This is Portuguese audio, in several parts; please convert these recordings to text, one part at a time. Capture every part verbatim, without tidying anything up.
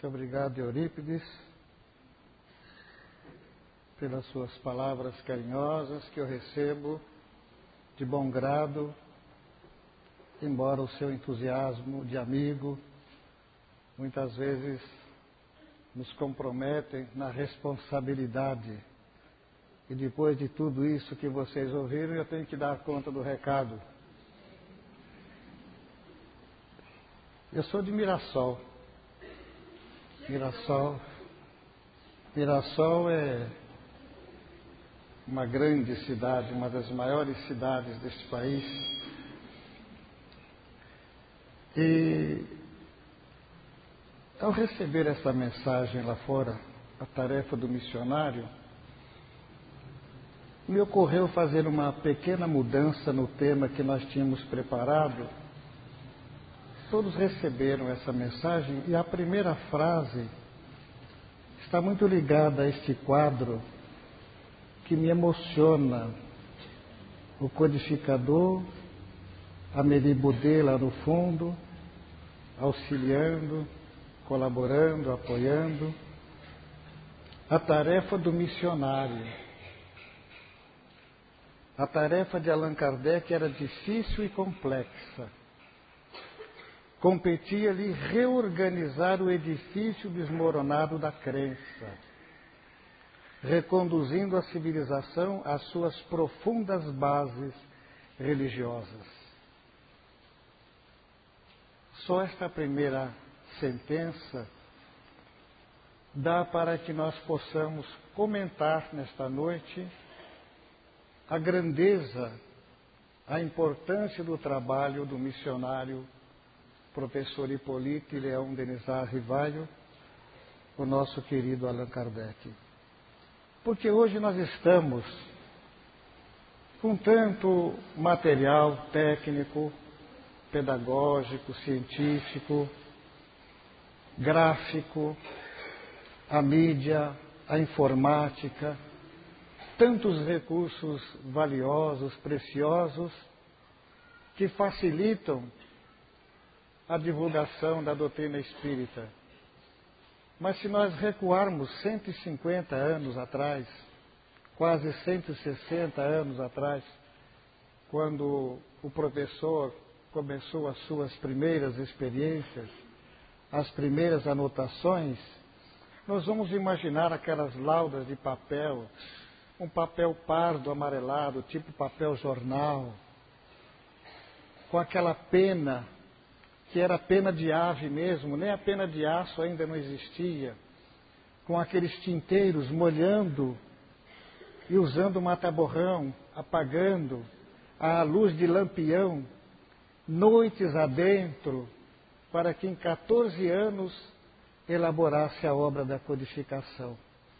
Muito obrigado, Eurípides, pelas suas palavras carinhosas que eu recebo de bom grado, embora o seu entusiasmo de amigo muitas vezes nos comprometem na responsabilidade. E depois de tudo isso que vocês ouviram, eu tenho que dar conta do recado. Eu sou de Mirassol. Mirassol. Mirassol é uma grande cidade, uma das maiores cidades deste país. E ao receber essa mensagem lá fora, a tarefa do missionário, me ocorreu fazer uma pequena mudança no tema que nós tínhamos preparado. Todos receberam essa mensagem e a primeira frase está muito ligada a este quadro que me emociona. O codificador, a Meribudê lá no fundo, auxiliando, colaborando, apoiando. A tarefa do missionário. A tarefa de Allan Kardec era difícil e complexa. Competia-lhe reorganizar o edifício desmoronado da crença, reconduzindo a civilização às suas profundas bases religiosas. Só esta primeira sentença dá para que nós possamos comentar nesta noite a grandeza, a importância do trabalho do missionário professor Hipólito Leão Denisard Rivaio, o nosso querido Allan Kardec. Porque hoje nós estamos com tanto material técnico, pedagógico, científico, gráfico, a mídia, a informática, tantos recursos valiosos, preciosos, que facilitam a divulgação da doutrina espírita. Mas se nós recuarmos cento e cinquenta anos atrás, quase cento e sessenta anos atrás, quando o professor começou as suas primeiras experiências, as primeiras anotações, nós vamos imaginar aquelas laudas de papel, um papel pardo amarelado, tipo papel jornal, com aquela pena, que era pena de ave mesmo, nem a pena de aço ainda não existia, com aqueles tinteiros molhando e usando mata-borrão, apagando, à luz de lampião, noites adentro, para que em quatorze anos elaborasse a obra da codificação.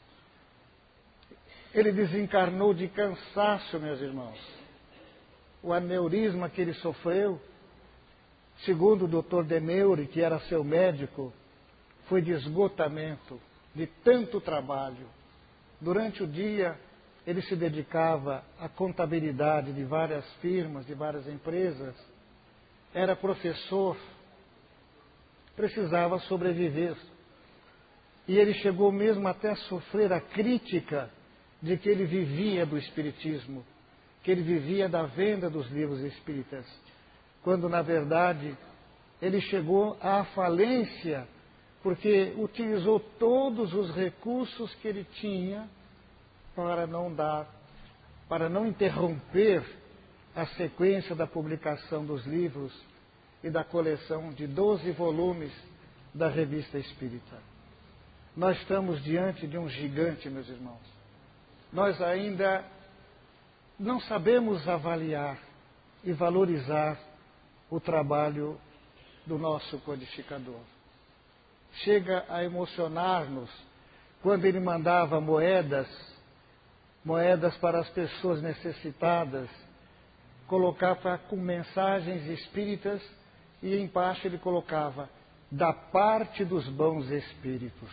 Ele desencarnou de cansaço, meus irmãos. O aneurisma que ele sofreu, segundo o doutor Demeure, que era seu médico, foi de esgotamento, de tanto trabalho. Durante o dia, ele se dedicava à contabilidade de várias firmas, de várias empresas. Era professor, precisava sobreviver. E ele chegou mesmo até a sofrer a crítica de que ele vivia do espiritismo, que ele vivia da venda dos livros espíritas, quando na verdade ele chegou à falência, porque utilizou todos os recursos que ele tinha para não dar, para não interromper a sequência da publicação dos livros e da coleção de doze volumes da Revista Espírita. Nós estamos diante de um gigante, meus irmãos. Nós ainda não sabemos avaliar e valorizar o trabalho do nosso codificador. Chega a emocionar-nos quando ele mandava moedas, moedas para as pessoas necessitadas, colocava com mensagens espíritas e embaixo ele colocava da parte dos bons espíritos.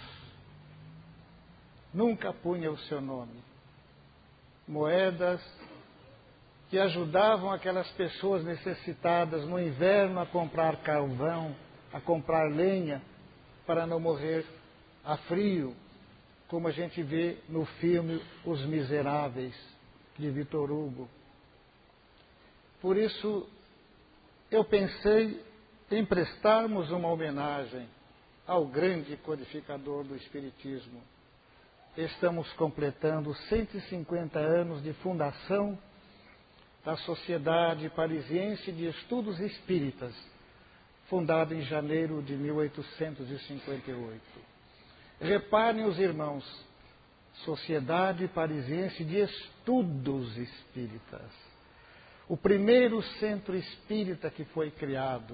Nunca punha o seu nome. Moedas que ajudavam aquelas pessoas necessitadas no inverno a comprar carvão, a comprar lenha, para não morrer a frio, como a gente vê no filme Os Miseráveis, de Victor Hugo. Por isso, eu pensei em prestarmos uma homenagem ao grande codificador do Espiritismo. Estamos completando cento e cinquenta anos de fundação da Sociedade Parisiense de Estudos Espíritas, fundada em janeiro de mil oitocentos e cinquenta e oito. Reparem os irmãos, Sociedade Parisiense de Estudos Espíritas. O primeiro centro espírita que foi criado,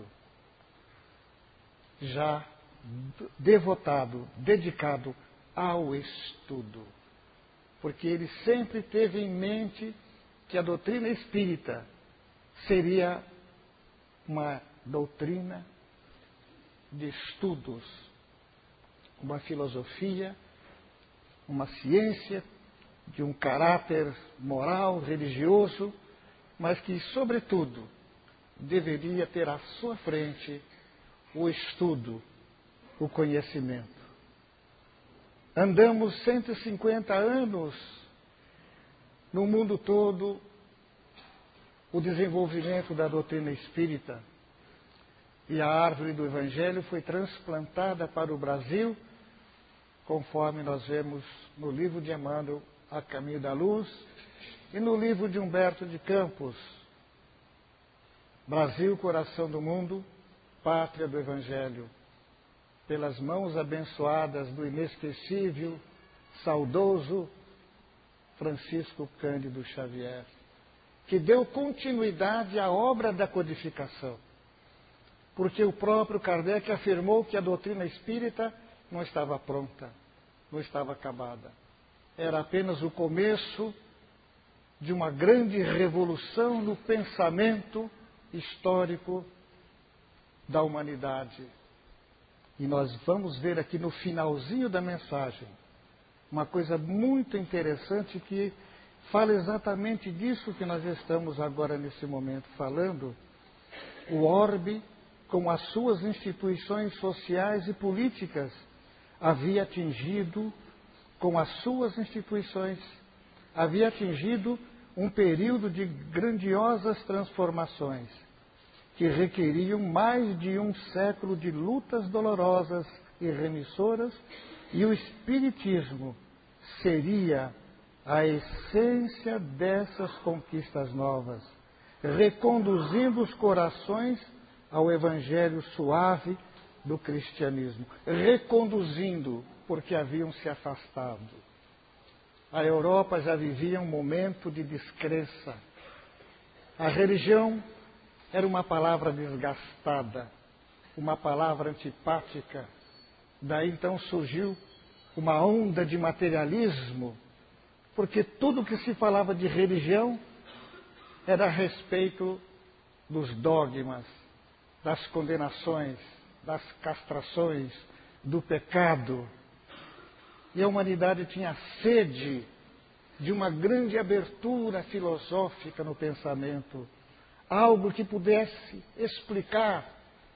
já devotado, dedicado ao estudo. Porque ele sempre teve em mente que a doutrina espírita seria uma doutrina de estudos, uma filosofia, uma ciência de um caráter moral, religioso, mas que, sobretudo, deveria ter à sua frente o estudo, o conhecimento. Andamos cento e cinquenta anos no mundo todo, o desenvolvimento da doutrina espírita, e a árvore do Evangelho foi transplantada para o Brasil, conforme nós vemos no livro de Emmanuel, A Caminho da Luz, e no livro de Humberto de Campos, Brasil, Coração do Mundo, Pátria do Evangelho, pelas mãos abençoadas do inesquecível, saudoso Francisco Cândido Xavier, que deu continuidade à obra da codificação. Porque o próprio Kardec afirmou que a doutrina espírita não estava pronta, não estava acabada. Era apenas o começo de uma grande revolução no pensamento histórico da humanidade. E nós vamos ver aqui no finalzinho da mensagem uma coisa muito interessante que fala exatamente disso que nós estamos agora nesse momento falando. O orbe, com as suas instituições sociais e políticas, havia atingido, com as suas instituições, havia atingido um período de grandiosas transformações, que requeriam mais de um século de lutas dolorosas e remissoras, e o Espiritismo seria a essência dessas conquistas novas, reconduzindo os corações ao Evangelho suave do cristianismo, reconduzindo, porque haviam se afastado. A Europa já vivia um momento de descrença. A religião era uma palavra desgastada, uma palavra antipática. Daí então surgiu uma onda de materialismo, porque tudo que se falava de religião era a respeito dos dogmas, das condenações, das castrações, do pecado. E a humanidade tinha sede de uma grande abertura filosófica no pensamento, algo que pudesse explicar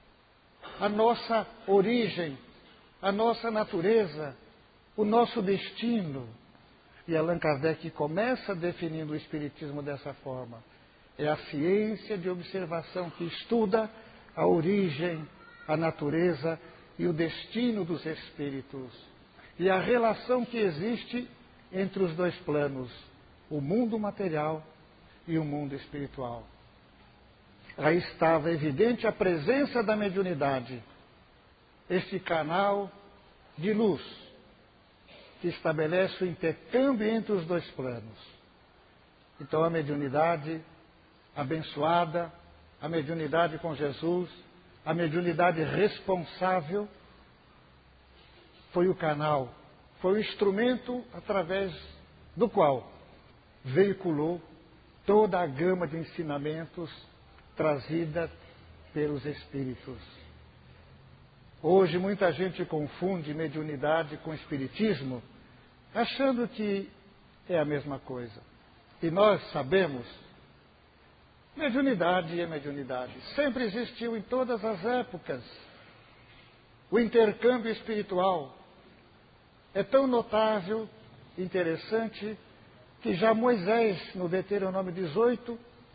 a nossa origem, a nossa natureza, o nosso destino. E Allan Kardec começa definindo o Espiritismo dessa forma. É a ciência de observação que estuda a origem, a natureza e o destino dos espíritos. E a relação que existe entre os dois planos, o mundo material e o mundo espiritual. Aí estava evidente a presença da mediunidade, este canal de luz que estabelece o intercâmbio entre os dois planos. Então a mediunidade abençoada, a mediunidade com Jesus, a mediunidade responsável, foi o canal, foi o instrumento através do qual veiculou toda a gama de ensinamentos trazida pelos Espíritos. Hoje muita gente confunde mediunidade com espiritismo, achando que é a mesma coisa. E nós sabemos, mediunidade é mediunidade. Sempre existiu em todas as épocas o intercâmbio espiritual. É tão notável, interessante, que já Moisés, no Deuteronômio dezoito,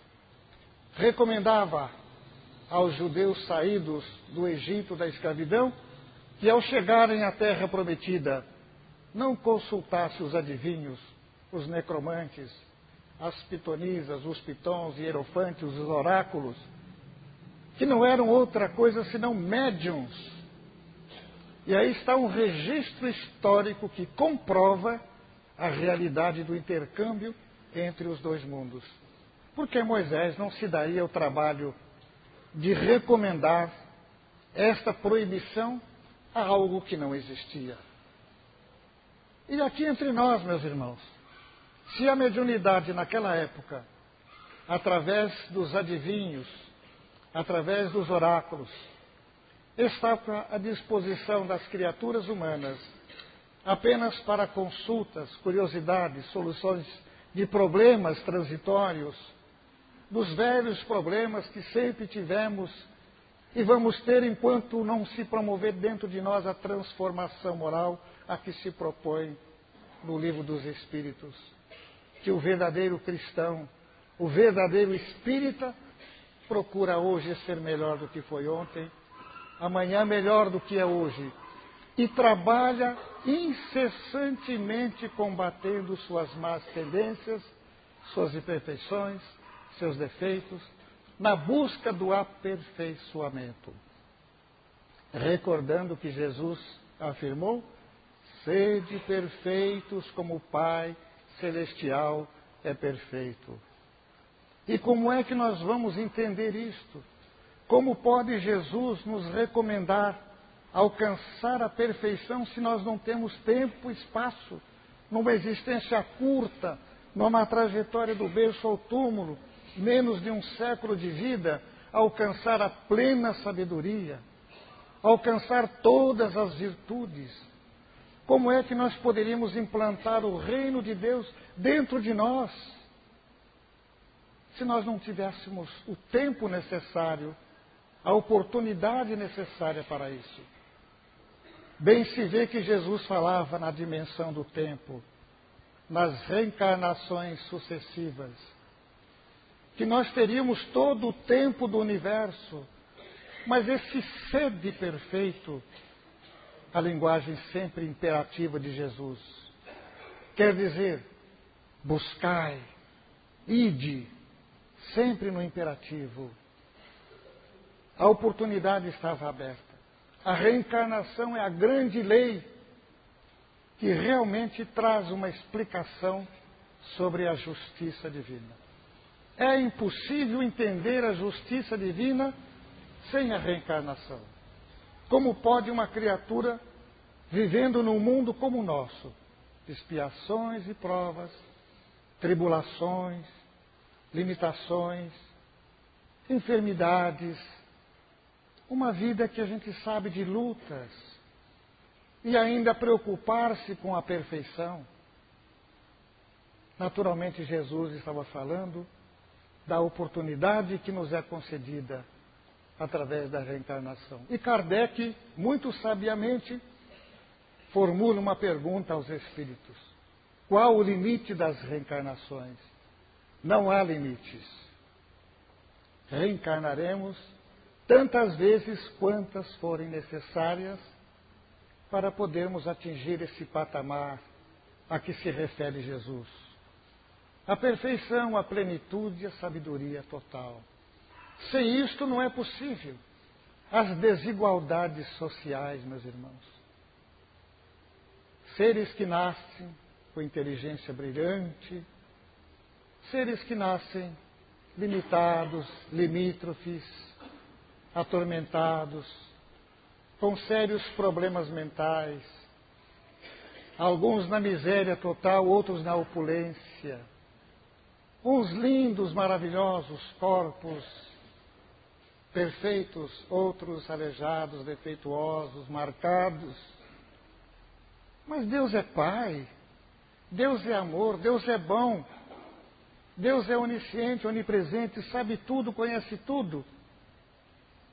recomendava aos judeus saídos do Egito da escravidão que, ao chegarem à terra prometida, não consultasse os adivinhos, os necromantes, as pitonisas, os pitons, hierofantes, os oráculos, que não eram outra coisa senão médiums. E aí está um registro histórico que comprova a realidade do intercâmbio entre os dois mundos. Porque Moisés não se daria o trabalho de recomendar esta proibição a algo que não existia. E aqui entre nós, meus irmãos, se a mediunidade naquela época, através dos adivinhos, através dos oráculos, estava à disposição das criaturas humanas apenas para consultas, curiosidades, soluções de problemas transitórios, dos velhos problemas que sempre tivemos e vamos ter enquanto não se promover dentro de nós a transformação moral a que se propõe no Livro dos Espíritos. Que o verdadeiro cristão, o verdadeiro espírita, procura hoje ser melhor do que foi ontem, amanhã melhor do que é hoje, e trabalha incessantemente combatendo suas más tendências, suas imperfeições, seus defeitos, na busca do aperfeiçoamento. Recordando que Jesus afirmou: sede perfeitos como o Pai Celestial é perfeito. E como é que nós vamos entender isto? Como pode Jesus nos recomendar alcançar a perfeição se nós não temos tempo e espaço, numa existência curta, numa trajetória do berço ao túmulo, menos de um século de vida, alcançar a plena sabedoria, alcançar todas as virtudes? Como é que nós poderíamos implantar o reino de Deus dentro de nós, se nós não tivéssemos o tempo necessário, a oportunidade necessária para isso? Bem se vê que Jesus falava na dimensão do tempo, nas reencarnações sucessivas, que nós teríamos todo o tempo do universo, mas esse sede perfeito, a linguagem sempre imperativa de Jesus, quer dizer, buscai, ide, sempre no imperativo. A oportunidade estava aberta. A reencarnação é a grande lei que realmente traz uma explicação sobre a justiça divina. É impossível entender a justiça divina sem a reencarnação. Como pode uma criatura vivendo num mundo como o nosso, de expiações e provas, tribulações, limitações, enfermidades, uma vida que a gente sabe de lutas, e ainda preocupar-se com a perfeição? Naturalmente, Jesus estava falando da oportunidade que nos é concedida através da reencarnação. E Kardec, muito sabiamente, formula uma pergunta aos espíritos: qual o limite das reencarnações? Não há limites. Reencarnaremos tantas vezes quantas forem necessárias para podermos atingir esse patamar a que se refere Jesus. A perfeição, a plenitude, a sabedoria total. Sem isto não é possível. As desigualdades sociais, meus irmãos. Seres que nascem com inteligência brilhante, seres que nascem limitados, limítrofes, atormentados, com sérios problemas mentais, alguns na miséria total, outros na opulência, uns lindos, maravilhosos corpos, perfeitos, outros aleijados, defeituosos, marcados. Mas Deus é Pai, Deus é amor, Deus é bom, Deus é onisciente, onipresente, sabe tudo, conhece tudo.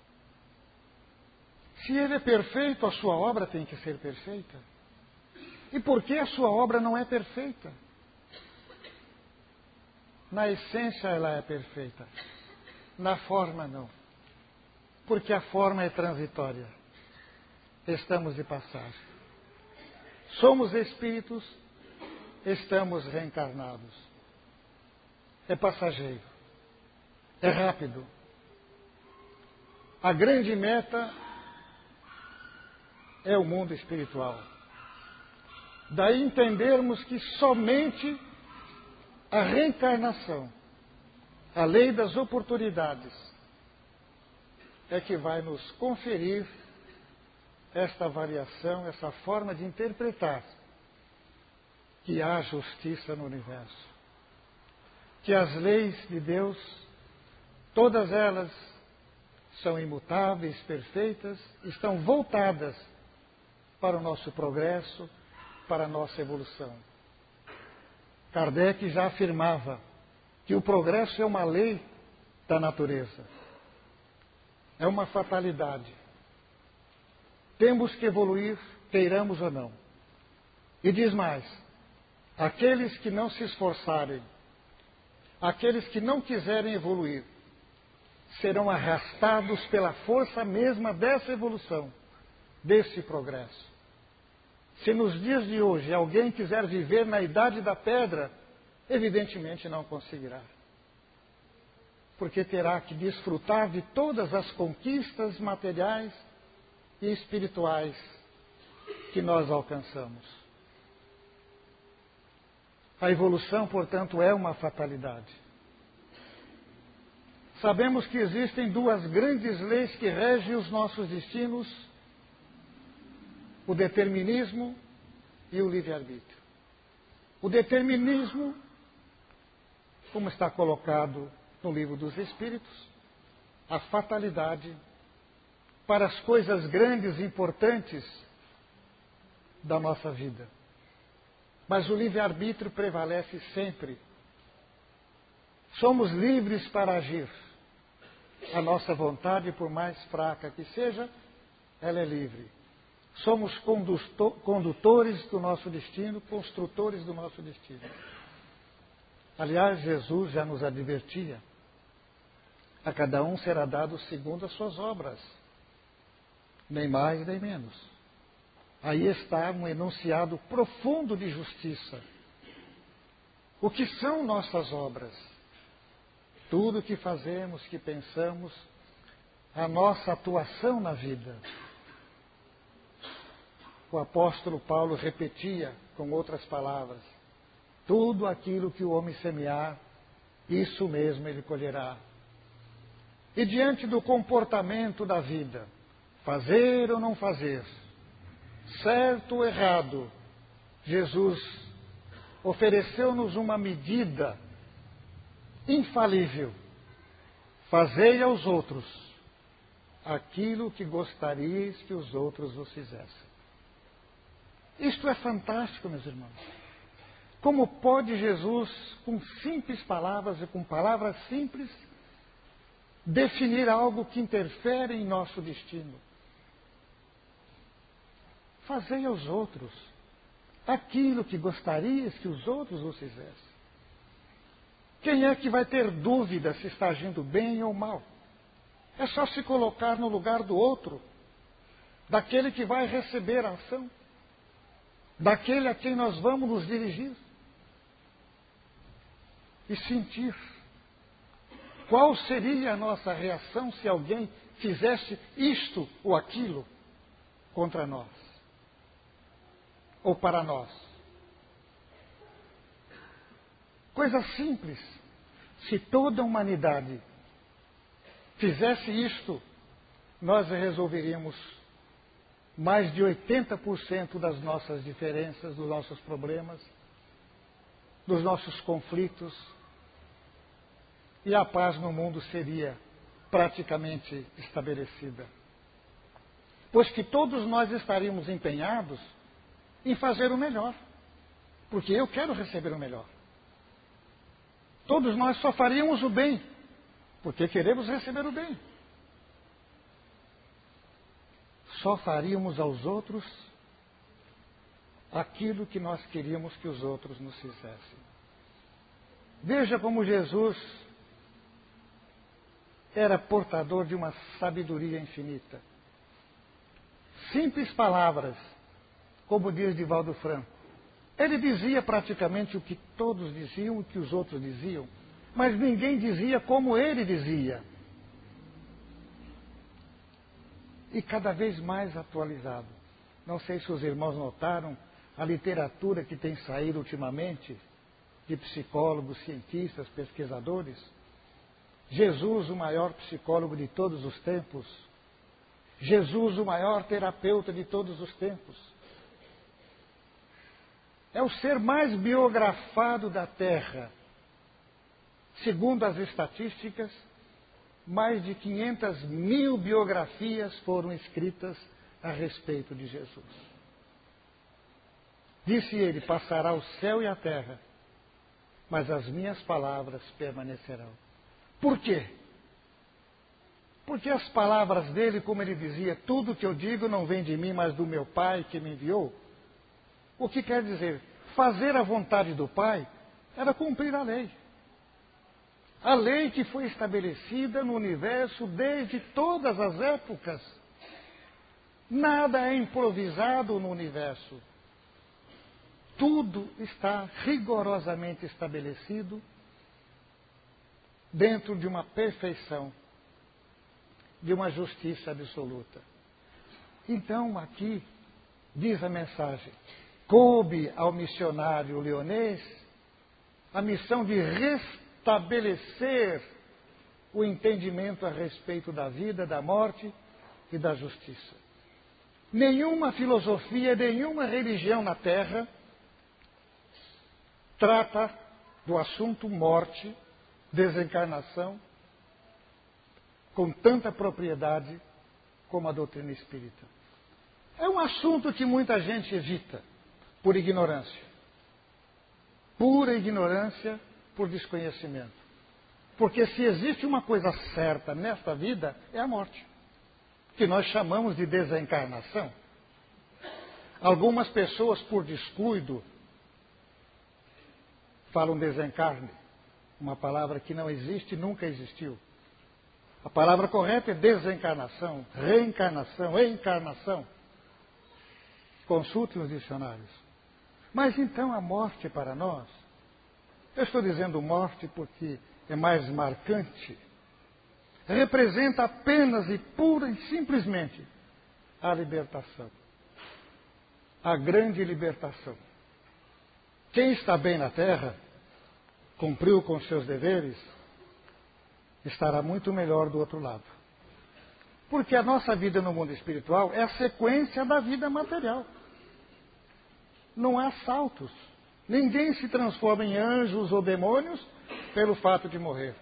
Se Ele é perfeito, a sua obra tem que ser perfeita. E por que a sua obra não é perfeita? Na essência ela é perfeita. Na forma não. Porque a forma é transitória. Estamos de passagem. Somos espíritos, estamos reencarnados. É passageiro. É rápido. A grande meta é o mundo espiritual. Daí entendermos que somente a reencarnação, a lei das oportunidades, é que vai nos conferir esta variação, essa forma de interpretar que há justiça no universo. Que as leis de Deus, todas elas são imutáveis, perfeitas, estão voltadas para o nosso progresso, para a nossa evolução. Kardec já afirmava que o progresso é uma lei da natureza. É uma fatalidade. Temos que evoluir, queiramos ou não. E diz mais, aqueles que não se esforçarem, aqueles que não quiserem evoluir, serão arrastados pela força mesma dessa evolução, desse progresso. Se nos dias de hoje alguém quiser viver na idade da pedra, evidentemente não conseguirá. Porque terá que desfrutar de todas as conquistas materiais e espirituais que nós alcançamos. A evolução, portanto, é uma fatalidade. Sabemos que existem duas grandes leis que regem os nossos destinos: o determinismo e o livre-arbítrio. O determinismo, como está colocado no Livro dos Espíritos, a fatalidade para as coisas grandes e importantes da nossa vida. Mas o livre-arbítrio prevalece sempre. Somos livres para agir. A nossa vontade, por mais fraca que seja, ela é livre. Somos condutores do nosso destino, construtores do nosso destino. Aliás, Jesus já nos advertia: a cada um será dado segundo as suas obras, nem mais nem menos. Aí está um enunciado profundo de justiça. O que são nossas obras? Tudo o que fazemos, que pensamos, a nossa atuação na vida. O apóstolo Paulo repetia com outras palavras: tudo aquilo que o homem semear, isso mesmo ele colherá. E diante do comportamento da vida, fazer ou não fazer, certo ou errado, Jesus ofereceu-nos uma medida infalível: fazei aos outros aquilo que gostarias que os outros vos fizessem. Isto é fantástico, meus irmãos. Como pode Jesus, com simples palavras e com palavras simples, definir algo que interfere em nosso destino? Fazei aos outros aquilo que gostarias que os outros vos fizessem. Quem é que vai ter dúvida se está agindo bem ou mal? É só se colocar no lugar do outro, daquele que vai receber a ação, daquele a quem nós vamos nos dirigir, e sentir qual seria a nossa reação se alguém fizesse isto ou aquilo contra nós, ou para nós. Coisa simples. Se toda a humanidade fizesse isto, nós resolveríamos mais de oitenta por cento das nossas diferenças, dos nossos problemas, dos nossos conflitos, e a paz no mundo seria praticamente estabelecida. Pois que todos nós estaríamos empenhados em fazer o melhor, porque eu quero receber o melhor. Todos nós só faríamos o bem, porque queremos receber o bem. Só faríamos aos outros aquilo que nós queríamos que os outros nos fizessem. Veja como Jesus era portador de uma sabedoria infinita. Simples palavras, como diz Divaldo Franco. Ele dizia praticamente o que todos diziam, o que os outros diziam, mas ninguém dizia como ele dizia. E cada vez mais atualizado. Não sei se os irmãos notaram a literatura que tem saído ultimamente, de psicólogos, cientistas, pesquisadores. Jesus, o maior psicólogo de todos os tempos. Jesus, o maior terapeuta de todos os tempos. É o ser mais biografado da Terra. Segundo as estatísticas, mais de quinhentas mil biografias foram escritas a respeito de Jesus. Disse ele: passará o céu e a terra, mas as minhas palavras permanecerão. Por quê? Porque as palavras dele, como ele dizia, tudo que eu digo não vem de mim, mas do meu Pai que me enviou. O que quer dizer? Fazer a vontade do Pai era cumprir a lei. A lei que foi estabelecida no universo desde todas as épocas. Nada é improvisado no universo. Tudo está rigorosamente estabelecido dentro de uma perfeição, de uma justiça absoluta. Então, aqui, diz a mensagem, coube ao missionário leonês a missão de restabelecer o entendimento a respeito da vida, da morte e da justiça. Nenhuma filosofia, nenhuma religião na Terra trata do assunto morte, desencarnação, com tanta propriedade como a doutrina espírita. É um assunto que muita gente evita, por ignorância. Pura ignorância por desconhecimento. Porque se existe uma coisa certa nesta vida, é a morte, que nós chamamos de desencarnação. Algumas pessoas, por descuido, falam desencarne, uma palavra que não existe, nunca existiu. A palavra correta é desencarnação, reencarnação, encarnação. Consulte os dicionários. Mas então a morte para nós, eu estou dizendo morte porque é mais marcante, representa apenas e pura e simplesmente a libertação. A grande libertação. Quem está bem na Terra, cumpriu com seus deveres, estará muito melhor do outro lado. Porque a nossa vida no mundo espiritual é a sequência da vida material. Não há saltos. Ninguém se transforma em anjos ou demônios pelo fato de morrer.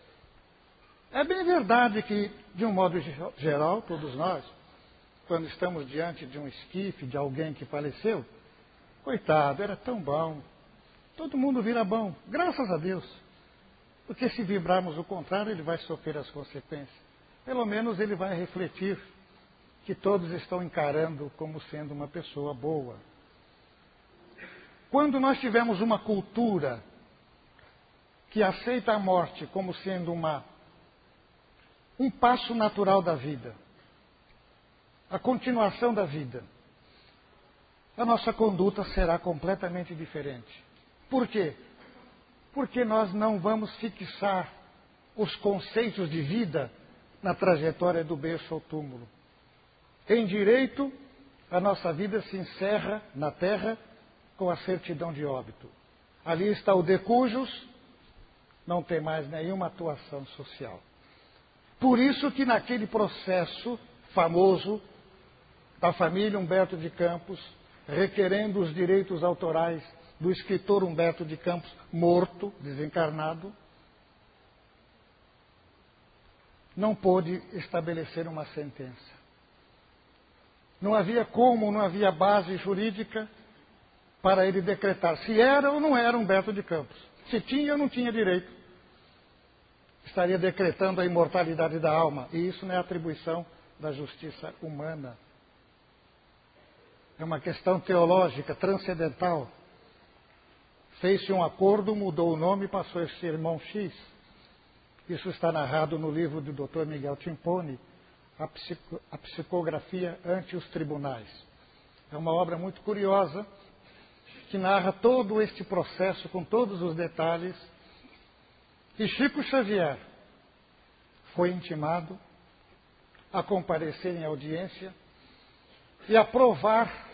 É bem verdade que, de um modo geral, todos nós, quando estamos diante de um esquife, de alguém que faleceu, coitado, era tão bom. Todo mundo vira bom, graças a Deus. Porque se vibrarmos o contrário, ele vai sofrer as consequências. Pelo menos ele vai refletir que todos estão encarando como sendo uma pessoa boa. Quando nós tivermos uma cultura que aceita a morte como sendo uma, um passo natural da vida, a continuação da vida, a nossa conduta será completamente diferente. Por quê? Porque nós não vamos fixar os conceitos de vida na trajetória do berço ao túmulo. Em direito, a nossa vida se encerra na terra com a certidão de óbito. Ali está o de cujos, não tem mais nenhuma atuação social. Por isso que naquele processo famoso da família Humberto de Campos, requerendo os direitos autorais do escritor Humberto de Campos, morto, desencarnado, não pôde estabelecer uma sentença. Não havia como, não havia base jurídica para ele decretar se era ou não era Humberto de Campos. Se tinha ou não tinha direito. Estaria decretando a imortalidade da alma. E isso não é atribuição da justiça humana. É uma questão teológica, transcendental. Fez-se um acordo, mudou o nome e passou a ser irmão X. Isso está narrado no livro do doutor Miguel Timpone, a, psico, a Psicografia ante os Tribunais. É uma obra muito curiosa, que narra todo este processo com todos os detalhes. E Chico Xavier foi intimado a comparecer em audiência e a provar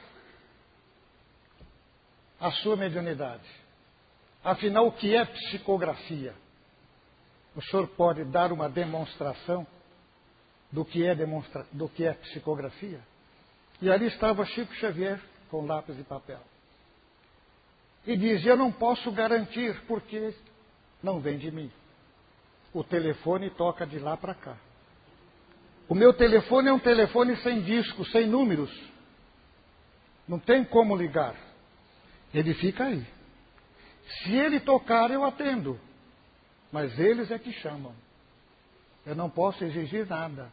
a sua mediunidade. Afinal, o que é psicografia? O senhor pode dar uma demonstração do que é, demonstra... do que é psicografia? E ali estava Chico Xavier com lápis e papel. E dizia: eu não posso garantir, porque não vem de mim. O telefone toca de lá para cá. O meu telefone é um telefone sem disco, sem números. Não tem como ligar. Ele fica aí. Se ele tocar, eu atendo. Mas eles é que chamam. Eu não posso exigir nada.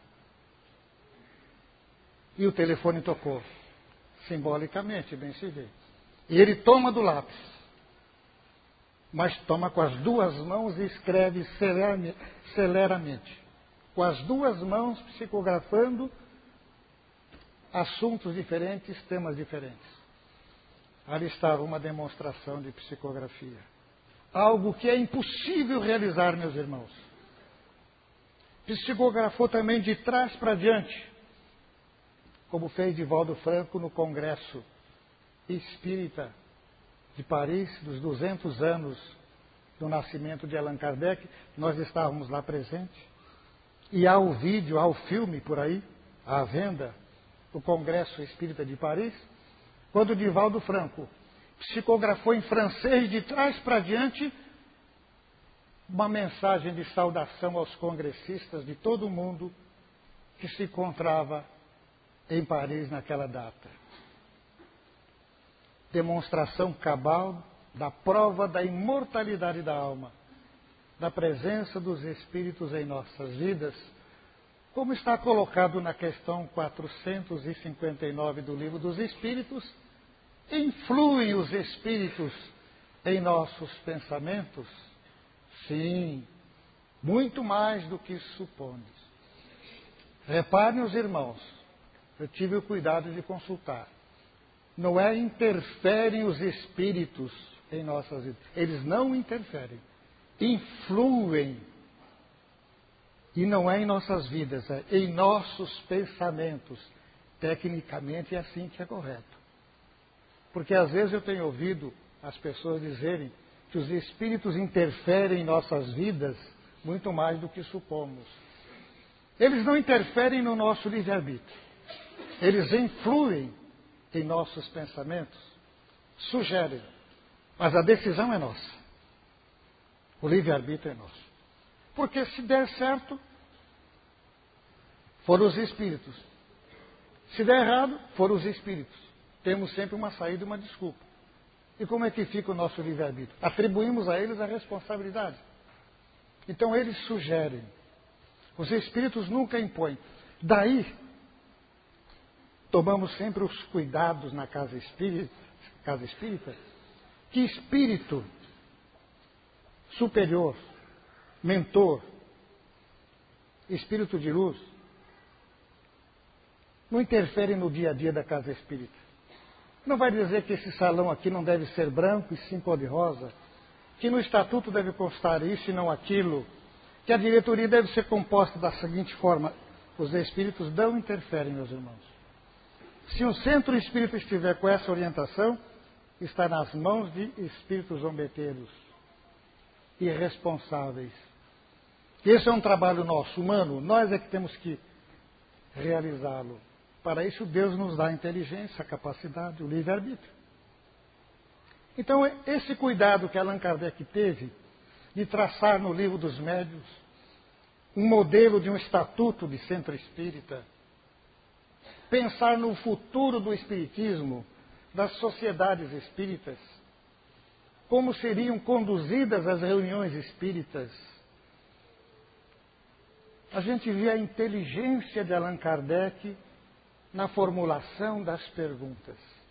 E o telefone tocou. Simbolicamente, bem se vê. E ele toma do lápis. Mas toma com as duas mãos e escreve celeramente. Com as duas mãos, psicografando assuntos diferentes, temas diferentes. Ali estava uma demonstração de psicografia. Algo que é impossível realizar, meus irmãos. Psicografou também de trás para diante, como fez Divaldo Franco no Congresso Espírita de Paris, dos duzentos anos do nascimento de Allan Kardec. Nós estávamos lá presentes. E há o vídeo, há o filme por aí, à venda, do Congresso Espírita de Paris, quando Divaldo Franco psicografou em francês de trás para diante uma mensagem de saudação aos congressistas de todo o mundo que se encontrava em Paris naquela data. Demonstração cabal da prova da imortalidade da alma, da presença dos espíritos em nossas vidas, como está colocado na questão quatrocentos e cinquenta e nove do Livro dos Espíritos. Influem os espíritos em nossos pensamentos? Sim, muito mais do que supomos. Reparem os irmãos, eu tive o cuidado de consultar. Não é interferem os espíritos em nossas vidas. Eles não interferem. Influem. E não é em nossas vidas, é em nossos pensamentos. Tecnicamente é assim que é correto. Porque às vezes eu tenho ouvido as pessoas dizerem que os espíritos interferem em nossas vidas muito mais do que supomos. Eles não interferem no nosso livre-arbítrio. Eles influem em nossos pensamentos, sugerem, mas a decisão é nossa. O livre-arbítrio é nosso. Porque se der certo, foram os espíritos. Se der errado, foram os espíritos. Temos sempre uma saída e uma desculpa. E como é que fica o nosso livre-arbítrio? Atribuímos a eles a responsabilidade. Então eles sugerem. Os espíritos nunca impõem. Daí, tomamos sempre os cuidados na casa espírita, casa espírita, que espírito superior, mentor, espírito de luz, não interfere no dia a dia da casa espírita. Não vai dizer que esse salão aqui não deve ser branco e sim cor-de-rosa, que no estatuto deve constar isso e não aquilo, que a diretoria deve ser composta da seguinte forma. Os espíritos não interferem, meus irmãos. Se um centro espírita estiver com essa orientação, está nas mãos de espíritos zombeteiros, irresponsáveis. Esse é um trabalho nosso, humano, nós é que temos que realizá-lo. Para isso Deus nos dá a inteligência, a capacidade, o livre-arbítrio. Então, esse cuidado que Allan Kardec teve de traçar no Livro dos Médiuns um modelo de um estatuto de centro espírita, pensar no futuro do espiritismo, das sociedades espíritas, como seriam conduzidas as reuniões espíritas. A gente vê a inteligência de Allan Kardec na formulação das perguntas.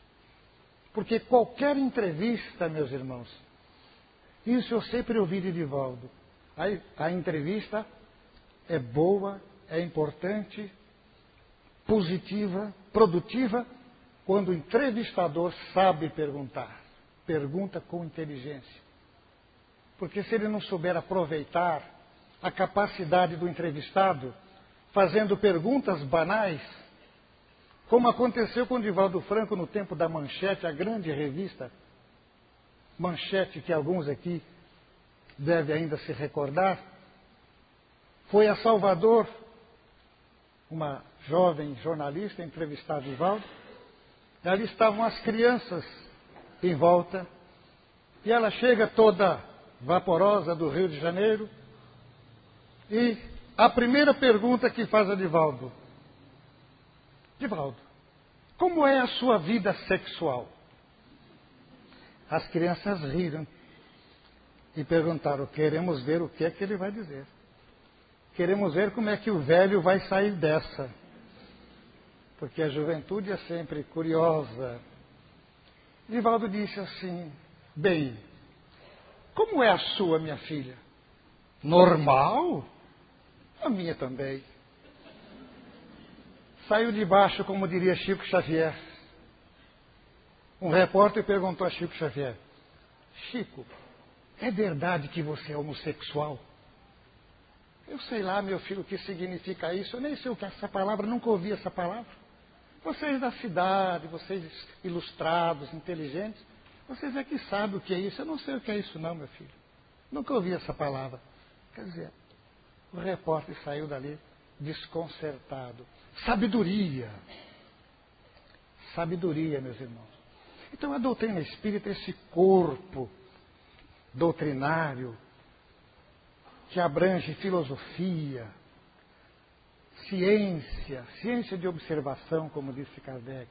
Porque qualquer entrevista, meus irmãos, isso eu sempre ouvi de Divaldo, a, a entrevista é boa, é importante, positiva, produtiva, quando o entrevistador sabe perguntar. Pergunta com inteligência. Porque se ele não souber aproveitar a capacidade do entrevistado, fazendo perguntas banais, como aconteceu com Divaldo Franco no tempo da Manchete, a grande revista, Manchete que alguns aqui devem ainda se recordar, foi a Salvador, uma jovem jornalista entrevistar Divaldo, e ali estavam as crianças em volta, e ela chega toda vaporosa do Rio de Janeiro, e a primeira pergunta que faz a Divaldo: Divaldo, como é a sua vida sexual? As crianças riram e perguntaram: queremos ver o que é que ele vai dizer. Queremos ver como é que o velho vai sair dessa. Porque a juventude é sempre curiosa. Divaldo disse assim: bem, como é a sua, minha filha? Normal? A minha também. Saiu de baixo, como diria Chico Xavier. Um repórter perguntou a Chico Xavier: Chico, é verdade que você é homossexual? Eu sei lá, meu filho, o que significa isso. Eu nem sei o que é essa palavra, nunca ouvi essa palavra. Vocês da cidade, vocês ilustrados, inteligentes, vocês é que sabem o que é isso. Eu não sei o que é isso não, meu filho. Nunca ouvi essa palavra. Quer dizer, o repórter saiu dali desconcertado. Sabedoria. Sabedoria, meus irmãos. Então a doutrina espírita é esse corpo doutrinário que abrange filosofia, ciência, ciência de observação, como disse Kardec.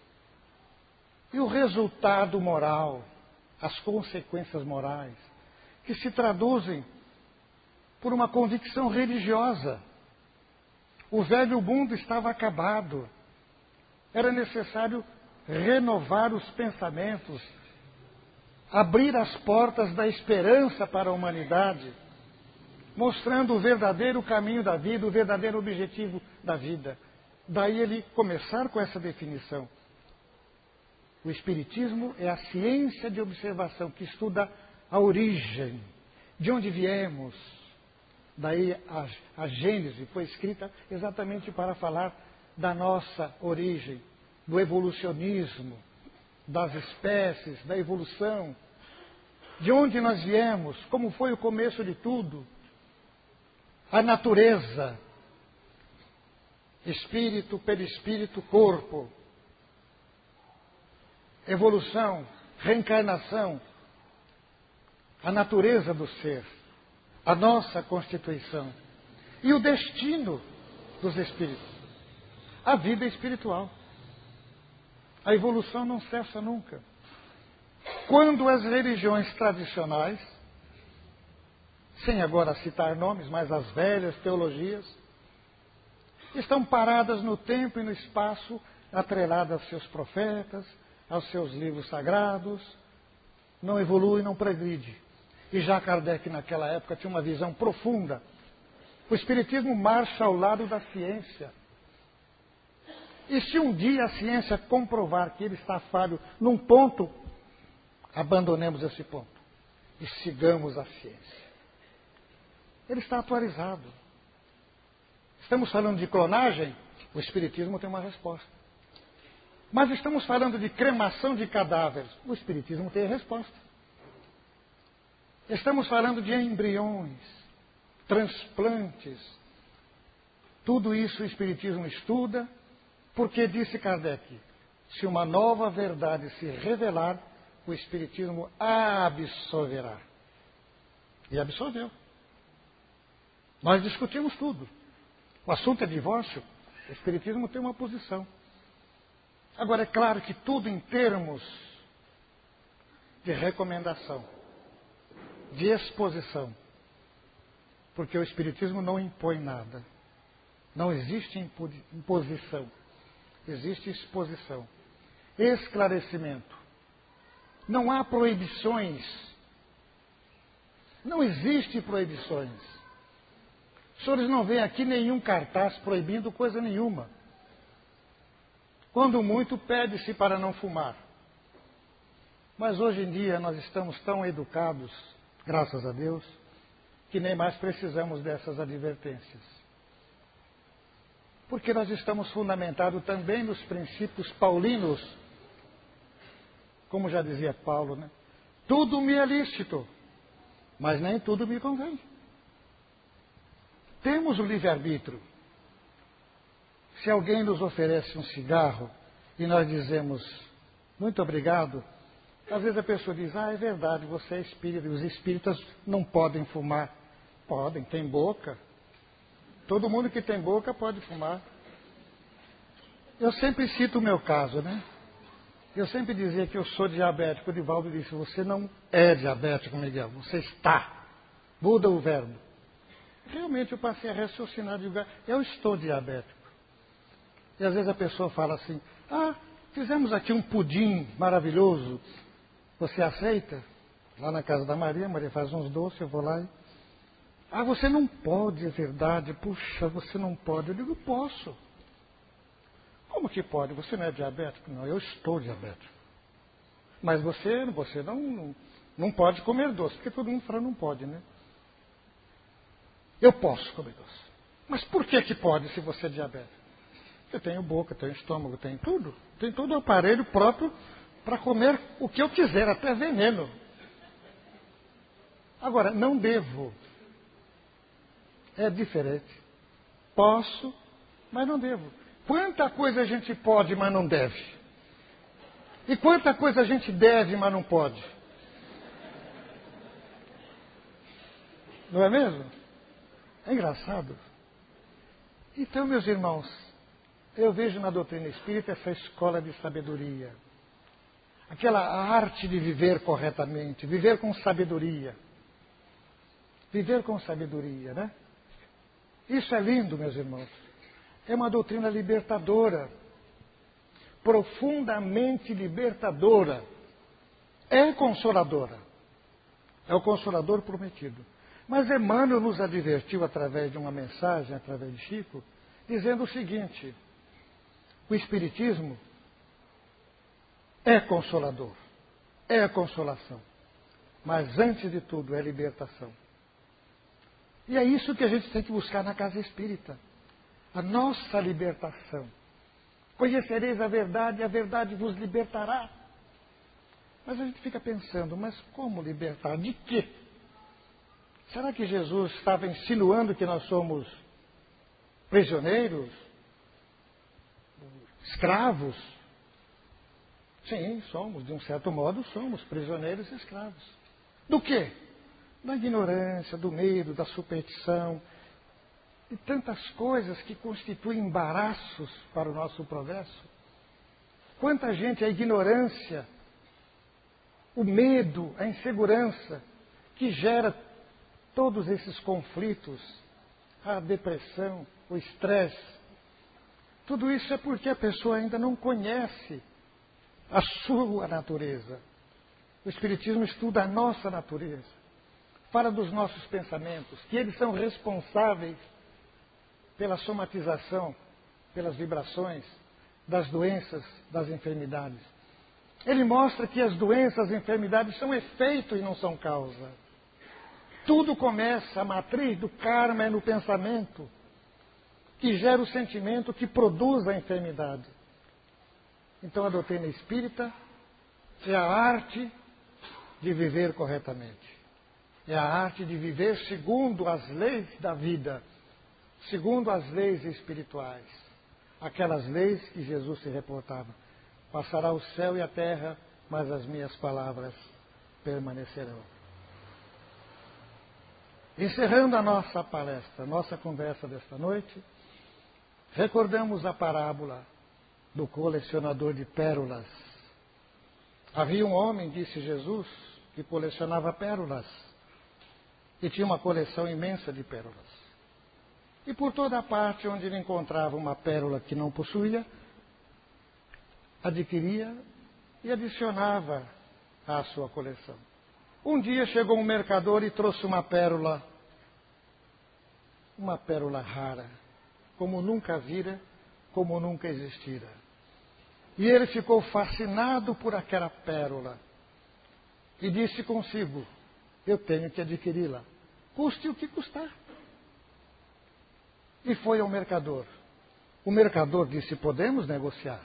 E o resultado moral, as consequências morais, que se traduzem por uma convicção religiosa. O velho mundo estava acabado. Era necessário renovar os pensamentos, abrir as portas da esperança para a humanidade, mostrando o verdadeiro caminho da vida, o verdadeiro objetivo da vida. Daí ele começar com essa definição. O Espiritismo é a ciência de observação que estuda a origem, de onde viemos. Daí a, a Gênese foi escrita exatamente para falar da nossa origem, do evolucionismo, das espécies, da evolução, de onde nós viemos, como foi o começo de tudo, a natureza, espírito, perispírito, corpo, evolução, reencarnação, a natureza do ser, a nossa constituição e o destino dos espíritos, a vida espiritual. A evolução não cessa nunca. Quando as religiões tradicionais, sem agora citar nomes, mas as velhas teologias, estão paradas no tempo e no espaço, atreladas aos seus profetas, aos seus livros sagrados, não evolui, não progride. E já Kardec, naquela época, tinha uma visão profunda. O Espiritismo marcha ao lado da ciência. E se um dia a ciência comprovar que ele está falho num ponto, abandonemos esse ponto e sigamos a ciência. Ele está atualizado. Estamos falando de clonagem? O Espiritismo tem uma resposta. Mas estamos falando de cremação de cadáveres? O Espiritismo tem a resposta. Estamos falando de embriões, transplantes. Tudo isso o Espiritismo estuda, porque disse Kardec, se uma nova verdade se revelar, o Espiritismo a absolverá. E absolveu. Nós discutimos tudo. O assunto é divórcio, o Espiritismo tem uma posição. Agora, é claro que tudo em termos de recomendação, de exposição. Porque o Espiritismo não impõe nada. Não existe imposição. Existe exposição. Esclarecimento. Não há proibições. Não existe proibições. Os senhores não veem aqui nenhum cartaz proibindo coisa nenhuma. Quando muito, pede-se para não fumar. Mas hoje em dia nós estamos tão educados, graças a Deus, que nem mais precisamos dessas advertências. Porque nós estamos fundamentados também nos princípios paulinos, como já dizia Paulo, né? Tudo me é lícito, mas nem tudo me convém. Temos o livre-arbítrio. Se alguém nos oferece um cigarro e nós dizemos, muito obrigado, às vezes a pessoa diz, ah, é verdade, você é espírita, os espíritas não podem fumar. Podem, tem boca. Todo mundo que tem boca pode fumar. Eu sempre cito o meu caso, né? Eu sempre dizia que eu sou diabético. O Divaldo disse, você não é diabético, Miguel, você está. Muda o verbo. Realmente eu passei a raciocinar, digo, eu estou diabético. E às vezes a pessoa fala assim, ah, fizemos aqui um pudim maravilhoso, você aceita? Lá na casa da Maria, Maria faz uns doces, eu vou lá e... Ah, você não pode, é verdade, puxa, você não pode. Eu digo, posso. Como que pode? Você não é diabético? Não, eu estou diabético. Mas você, você não, não pode comer doce, porque todo mundo fala não pode, né? Eu posso comer doce. Mas por que que pode se você é diabético? Eu tenho boca, tenho estômago, tenho tudo. Tenho todo o aparelho próprio para comer o que eu quiser, até veneno. Agora, não devo. É diferente. Posso, mas não devo. Quanta coisa a gente pode, mas não deve. E quanta coisa a gente deve, mas não pode. Não é mesmo? É engraçado. Então, meus irmãos, eu vejo na doutrina espírita essa escola de sabedoria. Aquela arte de viver corretamente, viver com sabedoria. Viver com sabedoria, né? Isso é lindo, meus irmãos. É uma doutrina libertadora. Profundamente libertadora. É consoladora. É o consolador prometido. Mas Emmanuel nos advertiu através de uma mensagem, através de Chico, dizendo o seguinte: o Espiritismo é consolador, é a consolação, mas antes de tudo é libertação. E é isso que a gente tem que buscar na casa espírita, a nossa libertação. Conhecereis a verdade e a verdade vos libertará. Mas a gente fica pensando, mas como libertar? De quê? Será que Jesus estava insinuando que nós somos prisioneiros? Escravos? Sim, somos, de um certo modo, somos prisioneiros e escravos. Do quê? Da ignorância, do medo, da superstição, e tantas coisas que constituem embaraços para o nosso progresso. Quanta gente, a ignorância, o medo, a insegurança, que gera todos esses conflitos, a depressão, o estresse. Tudo isso é porque a pessoa ainda não conhece a sua natureza. O Espiritismo estuda a nossa natureza. Fala dos nossos pensamentos, que eles são responsáveis pela somatização, pelas vibrações, das doenças, das enfermidades. Ele mostra que as doenças e enfermidades são efeito e não são causa. Tudo começa, a matriz do karma é no pensamento, que gera o sentimento que produz a enfermidade. Então a doutrina espírita é a arte de viver corretamente. É a arte de viver segundo as leis da vida, segundo as leis espirituais. Aquelas leis que Jesus se reportava. Passará o céu e a terra, mas as minhas palavras permanecerão. Encerrando a nossa palestra, a nossa conversa desta noite, recordamos a parábola do colecionador de pérolas. Havia um homem, disse Jesus, que colecionava pérolas. E tinha uma coleção imensa de pérolas. E por toda parte onde ele encontrava uma pérola que não possuía, adquiria e adicionava à sua coleção. Um dia chegou um mercador e trouxe uma pérola, uma pérola rara, como nunca vira, como nunca existira. E ele ficou fascinado por aquela pérola e disse consigo: eu tenho que adquiri-la, custe o que custar. E foi ao mercador. O mercador disse: podemos negociar.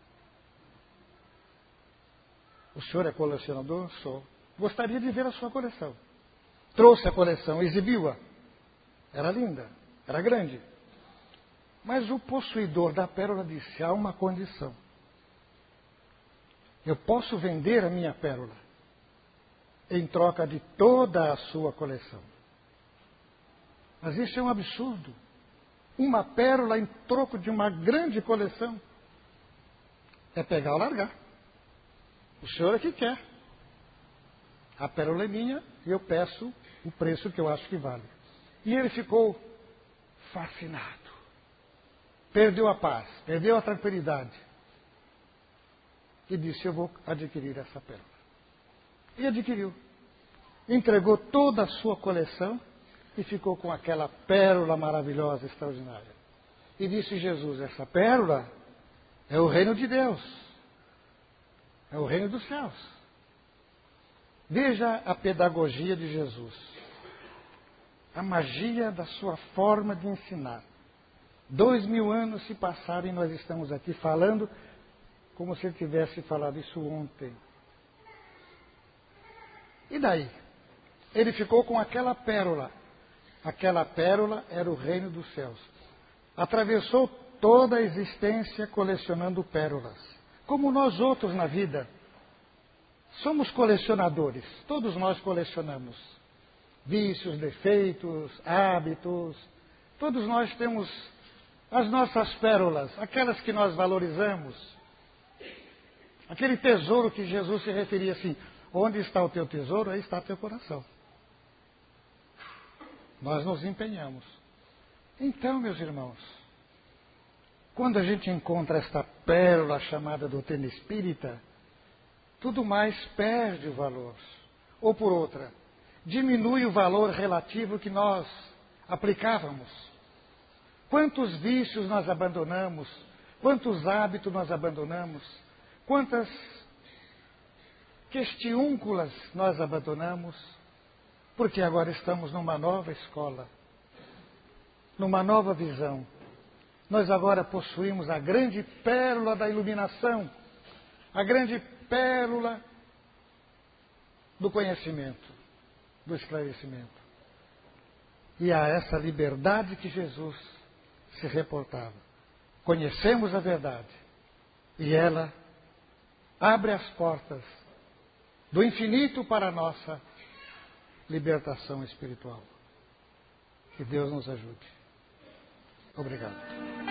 O senhor é colecionador? Sou. Gostaria de ver a sua coleção. Trouxe a coleção, exibiu-a. Era linda, era grande. Mas o possuidor da pérola disse: há uma condição. Eu posso vender a minha pérola em troca de toda a sua coleção. Mas isso é um absurdo. Uma pérola em troco de uma grande coleção. É pegar ou largar. O senhor é que quer. A pérola é minha e eu peço o preço que eu acho que vale. E ele ficou fascinado. Perdeu a paz, perdeu a tranquilidade. E disse: eu vou adquirir essa pérola. E adquiriu. Entregou toda a sua coleção e ficou com aquela pérola maravilhosa, extraordinária. E disse Jesus: essa pérola é o reino de Deus. É o reino dos céus. Veja a pedagogia de Jesus. A magia da sua forma de ensinar. Dois mil anos se passaram e nós estamos aqui falando como se ele tivesse falado isso ontem. E daí? Ele ficou com aquela pérola. Aquela pérola era o reino dos céus. Atravessou toda a existência colecionando pérolas. Como nós outros na vida. Somos colecionadores. Todos nós colecionamos. Vícios, defeitos, hábitos. Todos nós temos as nossas pérolas. Aquelas que nós valorizamos. Aquele tesouro que Jesus se referia assim: onde está o teu tesouro, aí está o teu coração. Nós nos empenhamos. Então, meus irmãos, quando a gente encontra esta pérola chamada doutrina espírita, tudo mais perde o valor. Ou por outra, diminui o valor relativo que nós aplicávamos. Quantos vícios nós abandonamos, quantos hábitos nós abandonamos, quantas questiúnculas nós abandonamos, porque agora estamos numa nova escola, numa nova visão. Nós agora possuímos a grande pérola da iluminação, a grande pérola do conhecimento, do esclarecimento. E a essa liberdade que Jesus se reportava. Conhecemos a verdade e ela abre as portas do infinito para a nossa libertação espiritual. Que Deus nos ajude. Obrigado.